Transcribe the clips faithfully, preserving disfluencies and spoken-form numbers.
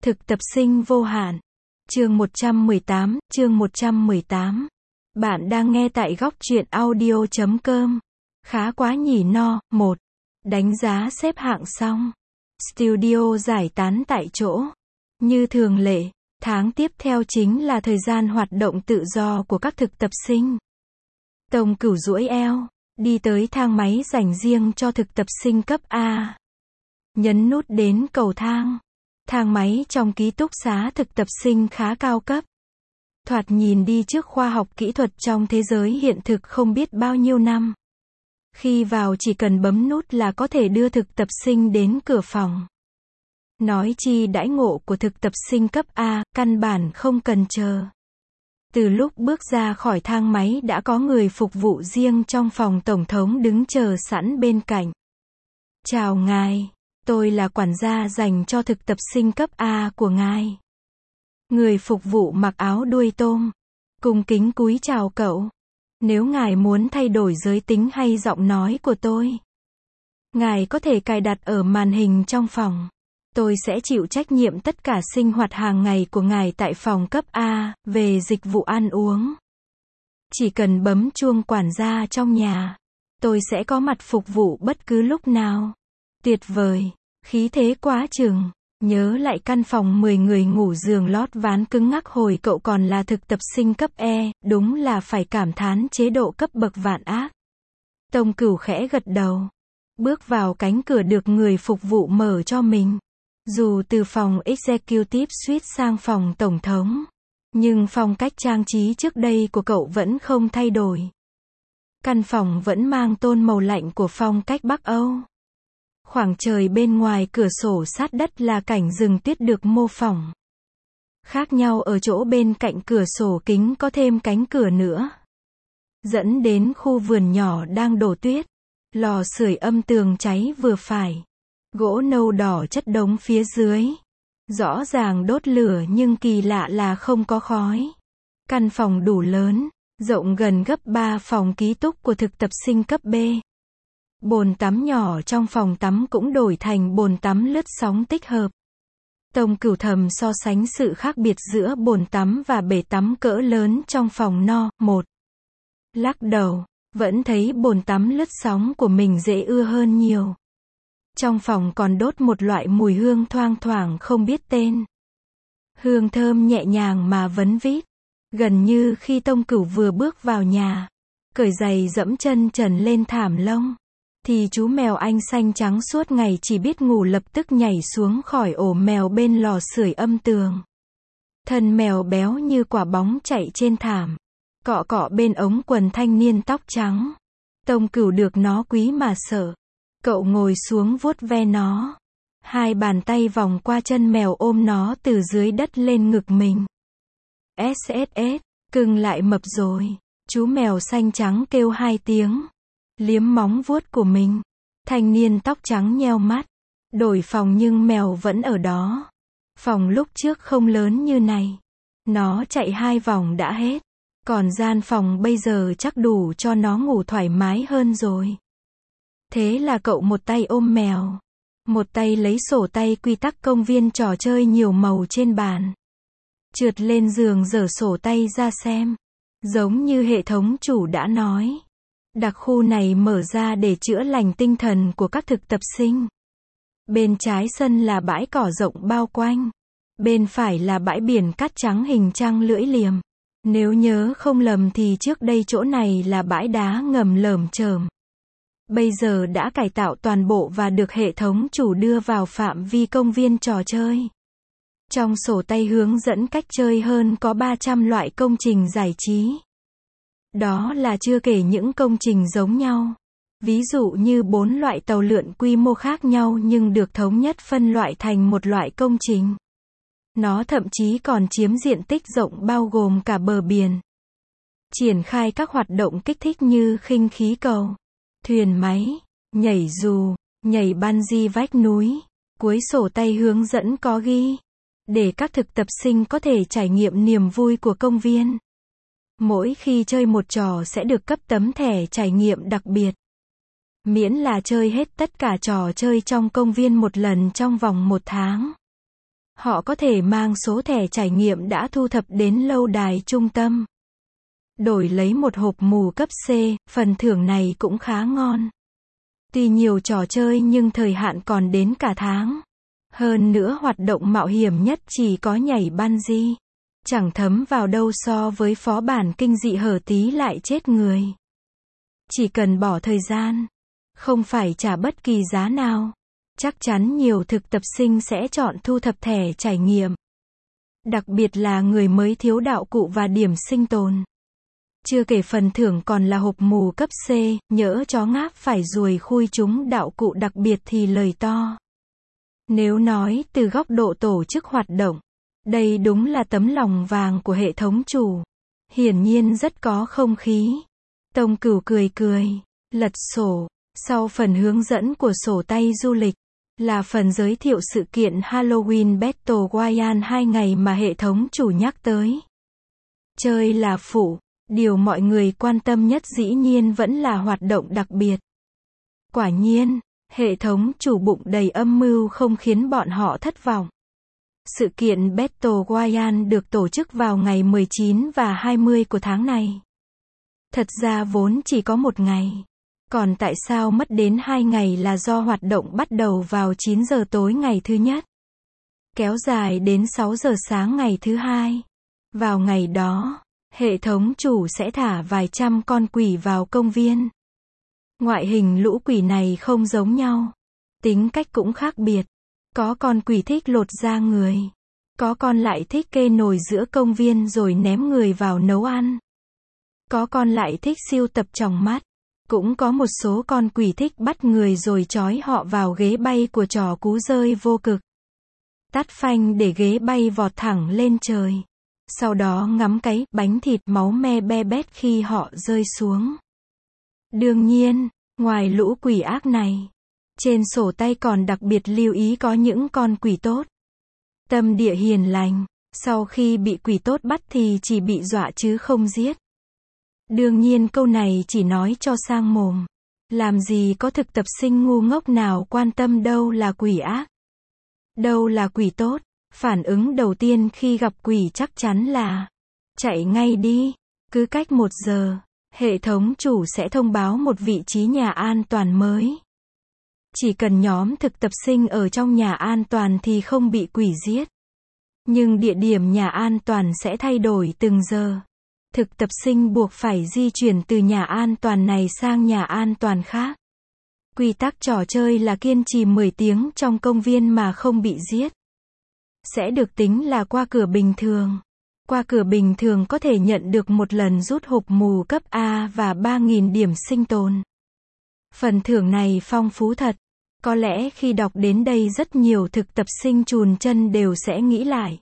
Thực tập sinh vô hạn. Chương một trăm mười tám, chương một trăm mười tám. Bạn đang nghe tại góc truyện audio chấm com. Khá quá nhỉ no. một. Đánh giá xếp hạng xong. Studio giải tán tại chỗ. Như thường lệ, tháng tiếp theo chính là thời gian hoạt động tự do của các thực tập sinh. Tông Cửu duỗi eo, đi tới thang máy dành riêng cho thực tập sinh cấp A. Nhấn nút đến cầu thang. Thang máy trong ký túc xá thực tập sinh khá cao cấp. Thoạt nhìn đi trước khoa học kỹ thuật trong thế giới hiện thực không biết bao nhiêu năm. Khi vào chỉ cần bấm nút là có thể đưa thực tập sinh đến cửa phòng. Nói chi đãi ngộ của thực tập sinh cấp A, căn bản không cần chờ. Từ lúc bước ra khỏi thang máy đã có người phục vụ riêng trong phòng tổng thống đứng chờ sẵn bên cạnh. Chào ngài, tôi là quản gia dành cho thực tập sinh cấp A của ngài. Người phục vụ mặc áo đuôi tôm, cung kính cúi chào cậu. Nếu ngài muốn thay đổi giới tính hay giọng nói của tôi, ngài có thể cài đặt ở màn hình trong phòng. Tôi sẽ chịu trách nhiệm tất cả sinh hoạt hàng ngày của ngài tại phòng cấp A, về dịch vụ ăn uống. Chỉ cần bấm chuông quản gia trong nhà, tôi sẽ có mặt phục vụ bất cứ lúc nào. Tuyệt vời, khí thế quá chừng. Nhớ lại căn phòng mười người ngủ giường lót ván cứng ngắc hồi cậu còn là thực tập sinh cấp E, đúng là phải cảm thán chế độ cấp bậc vạn ác. Tông Cửu khẽ gật đầu. Bước vào cánh cửa được người phục vụ mở cho mình. Dù từ phòng Executive Suite sang phòng tổng thống, nhưng phong cách trang trí trước đây của cậu vẫn không thay đổi. Căn phòng vẫn mang tôn màu lạnh của phong cách Bắc Âu. Khoảng trời bên ngoài cửa sổ sát đất là cảnh rừng tuyết được mô phỏng. Khác nhau ở chỗ bên cạnh cửa sổ kính có thêm cánh cửa nữa, dẫn đến khu vườn nhỏ đang đổ tuyết. Lò sưởi âm tường cháy vừa phải. Gỗ nâu đỏ chất đống phía dưới. Rõ ràng đốt lửa nhưng kỳ lạ là không có khói. Căn phòng đủ lớn, rộng gần gấp ba phòng ký túc của thực tập sinh cấp B. Bồn tắm nhỏ trong phòng tắm cũng đổi thành bồn tắm lướt sóng tích hợp. Tông Cửu thầm so sánh sự khác biệt giữa bồn tắm và bể tắm cỡ lớn trong phòng no. một. Lắc đầu, vẫn thấy bồn tắm lướt sóng của mình dễ ưa hơn nhiều. Trong phòng còn đốt một loại mùi hương thoang thoảng không biết tên. Hương thơm nhẹ nhàng mà vấn vít. Gần như khi Tông Cửu vừa bước vào nhà, cởi giày dẫm chân trần lên thảm lông, thì chú mèo Anh xanh trắng suốt ngày chỉ biết ngủ lập tức nhảy xuống khỏi ổ mèo bên lò sưởi âm tường. Thân mèo béo như quả bóng chạy trên thảm, cọ cọ bên ống quần thanh niên tóc trắng. Tông Cửu được nó quý mà sợ. Cậu ngồi xuống vuốt ve nó. Hai bàn tay vòng qua chân mèo ôm nó từ dưới đất lên ngực mình. ét ét ét, cưng lại mập rồi. Chú mèo xanh trắng kêu hai tiếng. Liếm móng vuốt của mình. Thanh niên tóc trắng nheo mắt. Đổi phòng nhưng mèo vẫn ở đó. Phòng lúc trước không lớn như này. Nó chạy hai vòng đã hết. Còn gian phòng bây giờ chắc đủ cho nó ngủ thoải mái hơn rồi. Thế là cậu một tay ôm mèo, một tay lấy sổ tay quy tắc công viên trò chơi nhiều màu trên bàn. Trượt lên giường giở sổ tay ra xem. Giống như hệ thống chủ đã nói, đặc khu này mở ra để chữa lành tinh thần của các thực tập sinh. Bên trái sân là bãi cỏ rộng bao quanh. Bên phải là bãi biển cát trắng hình trăng lưỡi liềm. Nếu nhớ không lầm thì trước đây chỗ này là bãi đá ngầm lởm chởm. Bây giờ đã cải tạo toàn bộ và được hệ thống chủ đưa vào phạm vi công viên trò chơi. Trong sổ tay hướng dẫn cách chơi hơn có ba trăm loại công trình giải trí. Đó là chưa kể những công trình giống nhau. Ví dụ như bốn loại tàu lượn quy mô khác nhau nhưng được thống nhất phân loại thành một loại công trình. Nó thậm chí còn chiếm diện tích rộng bao gồm cả bờ biển. Triển khai các hoạt động kích thích như khinh khí cầu, thuyền máy, nhảy dù, nhảy bungee vách núi. Cuối sổ tay hướng dẫn có ghi, để các thực tập sinh có thể trải nghiệm niềm vui của công viên. Mỗi khi chơi một trò sẽ được cấp tấm thẻ trải nghiệm đặc biệt. Miễn là chơi hết tất cả trò chơi trong công viên một lần trong vòng một tháng. Họ có thể mang số thẻ trải nghiệm đã thu thập đến lâu đài trung tâm. Đổi lấy một hộp mù cấp C, phần thưởng này cũng khá ngon. Tuy nhiều trò chơi nhưng thời hạn còn đến cả tháng. Hơn nữa hoạt động mạo hiểm nhất chỉ có nhảy bungee. Chẳng thấm vào đâu so với phó bản kinh dị hở tí lại chết người. Chỉ cần bỏ thời gian, không phải trả bất kỳ giá nào, chắc chắn nhiều thực tập sinh sẽ chọn thu thập thẻ trải nghiệm. Đặc biệt là người mới thiếu đạo cụ và điểm sinh tồn. Chưa kể phần thưởng còn là hộp mù cấp C, nhỡ chó ngáp phải ruồi khui chúng đạo cụ đặc biệt thì lời to. Nếu nói từ góc độ tổ chức hoạt động, đây đúng là tấm lòng vàng của hệ thống chủ. Hiển nhiên rất có không khí. Tông Cửu cười cười, lật sổ. Sau phần hướng dẫn của sổ tay du lịch, là phần giới thiệu sự kiện Halloween Battle Royale hai ngày mà hệ thống chủ nhắc tới. Chơi là phụ, điều mọi người quan tâm nhất dĩ nhiên vẫn là hoạt động đặc biệt. Quả nhiên, hệ thống chủ bụng đầy âm mưu không khiến bọn họ thất vọng. Sự kiện Battle Royale được tổ chức vào ngày mười chín và hai mươi của tháng này. Thật ra vốn chỉ có một ngày. Còn tại sao mất đến hai ngày là do hoạt động bắt đầu vào chín giờ tối ngày thứ nhất. Kéo dài đến sáu giờ sáng ngày thứ hai. Vào ngày đó, hệ thống chủ sẽ thả vài trăm con quỷ vào công viên. Ngoại hình lũ quỷ này không giống nhau. Tính cách cũng khác biệt. Có con quỷ thích lột da người. Có con lại thích kê nồi giữa công viên rồi ném người vào nấu ăn. Có con lại thích sưu tập tròng mắt. Cũng có một số con quỷ thích bắt người rồi trói họ vào ghế bay của trò cú rơi vô cực. Tát phanh để ghế bay vọt thẳng lên trời. Sau đó ngắm cái bánh thịt máu me be bét khi họ rơi xuống. Đương nhiên, ngoài lũ quỷ ác này, trên sổ tay còn đặc biệt lưu ý có những con quỷ tốt. Tâm địa hiền lành, sau khi bị quỷ tốt bắt thì chỉ bị dọa chứ không giết. Đương nhiên câu này chỉ nói cho sang mồm. Làm gì có thực tập sinh ngu ngốc nào quan tâm đâu là quỷ ác, đâu là quỷ tốt. Phản ứng đầu tiên khi gặp quỷ chắc chắn là chạy ngay đi. Cứ cách một giờ, hệ thống chủ sẽ thông báo một vị trí nhà an toàn mới. Chỉ cần nhóm thực tập sinh ở trong nhà an toàn thì không bị quỷ giết. Nhưng địa điểm nhà an toàn sẽ thay đổi từng giờ. Thực tập sinh buộc phải di chuyển từ nhà an toàn này sang nhà an toàn khác. Quy tắc trò chơi là kiên trì mười tiếng trong công viên mà không bị giết. Sẽ được tính là qua cửa bình thường. Qua cửa bình thường có thể nhận được một lần rút hộp mù cấp A và ba nghìn điểm sinh tồn. Phần thưởng này phong phú thật. Có lẽ khi đọc đến đây rất nhiều thực tập sinh chùn chân đều sẽ nghĩ lại.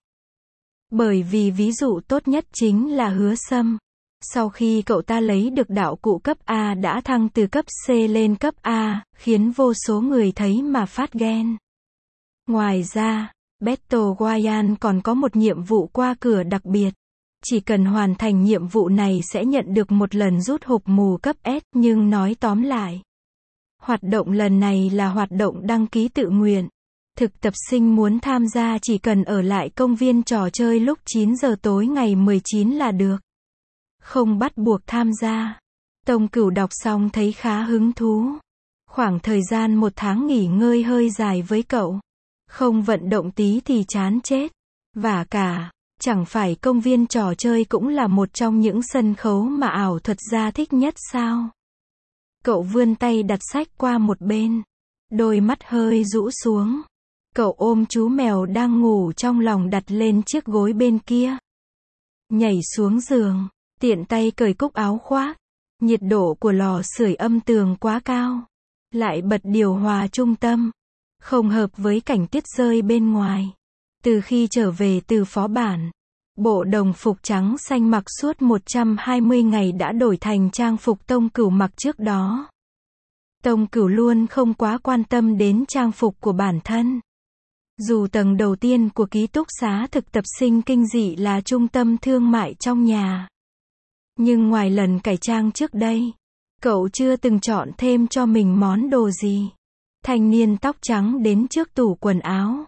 Bởi vì ví dụ tốt nhất chính là Hứa Sâm. Sau khi cậu ta lấy được đạo cụ cấp A đã thăng từ cấp C lên cấp A, khiến vô số người thấy mà phát ghen. Ngoài ra, Battle Royale còn có một nhiệm vụ qua cửa đặc biệt. Chỉ cần hoàn thành nhiệm vụ này sẽ nhận được một lần rút hộp mù cấp S, nhưng nói tóm lại. Hoạt động lần này là hoạt động đăng ký tự nguyện. Thực tập sinh muốn tham gia chỉ cần ở lại công viên trò chơi lúc chín giờ tối ngày mười chín là được. Không bắt buộc tham gia. Tông Cửu đọc xong thấy khá hứng thú. Khoảng thời gian một tháng nghỉ ngơi hơi dài với cậu. Không vận động tí thì chán chết. Và cả, chẳng phải công viên trò chơi cũng là một trong những sân khấu mà ảo thuật gia thích nhất sao? Cậu vươn tay đặt sách qua một bên. Đôi mắt hơi rũ xuống. Cậu ôm chú mèo đang ngủ trong lòng đặt lên chiếc gối bên kia. Nhảy xuống giường, tiện tay cởi cúc áo khoác. Nhiệt độ của lò sưởi âm tường quá cao. Lại bật điều hòa trung tâm. Không hợp với cảnh tuyết rơi bên ngoài. Từ khi trở về từ phó bản, bộ đồng phục trắng xanh mặc suốt một trăm hai mươi ngày đã đổi thành trang phục Tông Cửu mặc trước đó. Tông Cửu luôn không quá quan tâm đến trang phục của bản thân. Dù tầng đầu tiên của ký túc xá thực tập sinh kinh dị là trung tâm thương mại trong nhà. Nhưng ngoài lần cải trang trước đây, cậu chưa từng chọn thêm cho mình món đồ gì. Thanh niên tóc trắng đến trước tủ quần áo.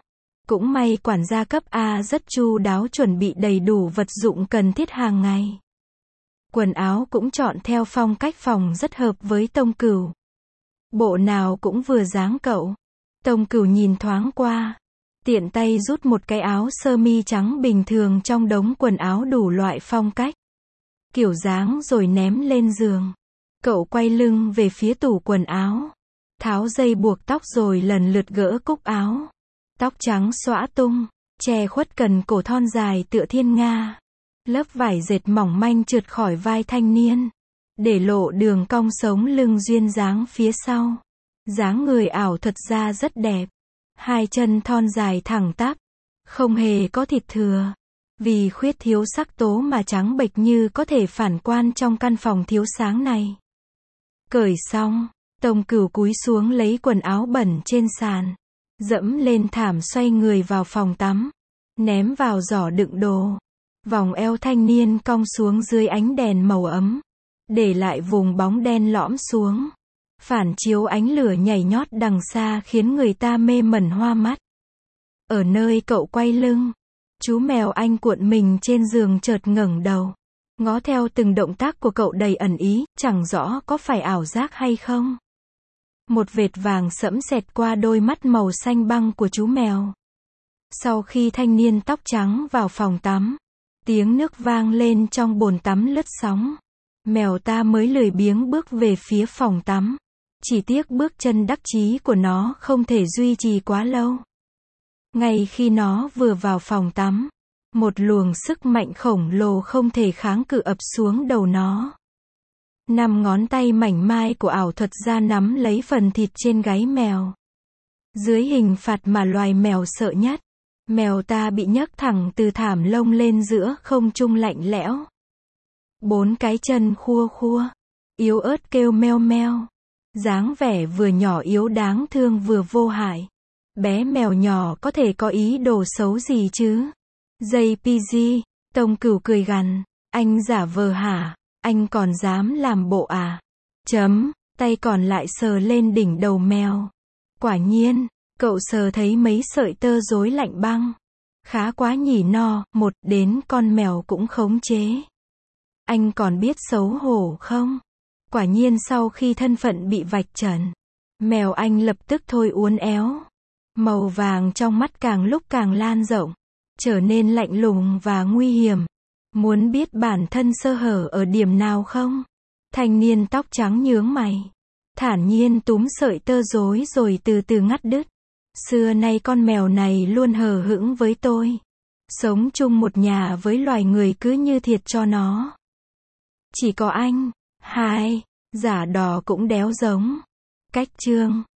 Cũng may quản gia cấp A rất chu đáo chuẩn bị đầy đủ vật dụng cần thiết hàng ngày. Quần áo cũng chọn theo phong cách phòng rất hợp với Tông Cửu. Bộ nào cũng vừa dáng cậu. Tông Cửu nhìn thoáng qua, tiện tay rút một cái áo sơ mi trắng bình thường trong đống quần áo đủ loại phong cách, kiểu dáng rồi ném lên giường. Cậu quay lưng về phía tủ quần áo, tháo dây buộc tóc rồi lần lượt gỡ cúc áo. Tóc trắng xõa tung, che khuất cần cổ thon dài tựa thiên nga. Lớp vải dệt mỏng manh trượt khỏi vai thanh niên, để lộ đường cong sống lưng duyên dáng phía sau. Dáng người ảo thuật ra rất đẹp. Hai chân thon dài thẳng tắp, không hề có thịt thừa. Vì khuyết thiếu sắc tố mà trắng bệch như có thể phản quan trong căn phòng thiếu sáng này. Cởi xong, Tông Cửu cúi xuống lấy quần áo bẩn trên sàn, dẫm lên thảm xoay người vào phòng tắm, ném vào giỏ đựng đồ. Vòng eo thanh niên cong xuống dưới ánh đèn màu ấm, để lại vùng bóng đen lõm xuống, phản chiếu ánh lửa nhảy nhót đằng xa khiến người ta mê mẩn hoa mắt. Ở nơi cậu quay lưng, chú mèo anh cuộn mình trên giường chợt ngẩng đầu, ngó theo từng động tác của cậu đầy ẩn ý, chẳng rõ có phải ảo giác hay không. Một vệt vàng sẫm xẹt qua đôi mắt màu xanh băng của chú mèo. Sau khi thanh niên tóc trắng vào phòng tắm, tiếng nước vang lên trong bồn tắm lướt sóng. Mèo ta mới lười biếng bước về phía phòng tắm. Chỉ tiếc bước chân đắc chí của nó không thể duy trì quá lâu. Ngay khi nó vừa vào phòng tắm, một luồng sức mạnh khổng lồ không thể kháng cự ập xuống đầu nó. Năm ngón tay mảnh mai của ảo thuật gia nắm lấy phần thịt trên gáy mèo. Dưới hình phạt mà loài mèo sợ nhất, mèo ta bị nhấc thẳng từ thảm lông lên giữa không trung lạnh lẽo. Bốn cái chân khua khua, yếu ớt kêu meo meo. Dáng vẻ vừa nhỏ yếu đáng thương vừa vô hại. Bé mèo nhỏ có thể có ý đồ xấu gì chứ? gi pê giê, Tông Cửu cười gằn, anh giả vờ hả? Anh còn dám làm bộ à? Chấm, tay còn lại sờ lên đỉnh đầu mèo. Quả nhiên, cậu sờ thấy mấy sợi tơ rối lạnh băng. Khá quá nhỉ no, một đến con mèo cũng khống chế. Anh còn biết xấu hổ không? Quả nhiên sau khi thân phận bị vạch trần, mèo anh lập tức thôi uốn éo. Màu vàng trong mắt càng lúc càng lan rộng, trở nên lạnh lùng và nguy hiểm. Muốn biết bản thân sơ hở ở điểm nào không? Thanh niên tóc trắng nhướng mày, thản nhiên túm sợi tơ rối rồi từ từ ngắt đứt. Xưa nay con mèo này luôn hờ hững với tôi. Sống chung một nhà với loài người cứ như thiệt cho nó. Chỉ có anh, hai, giả đò cũng đéo giống. Cách chương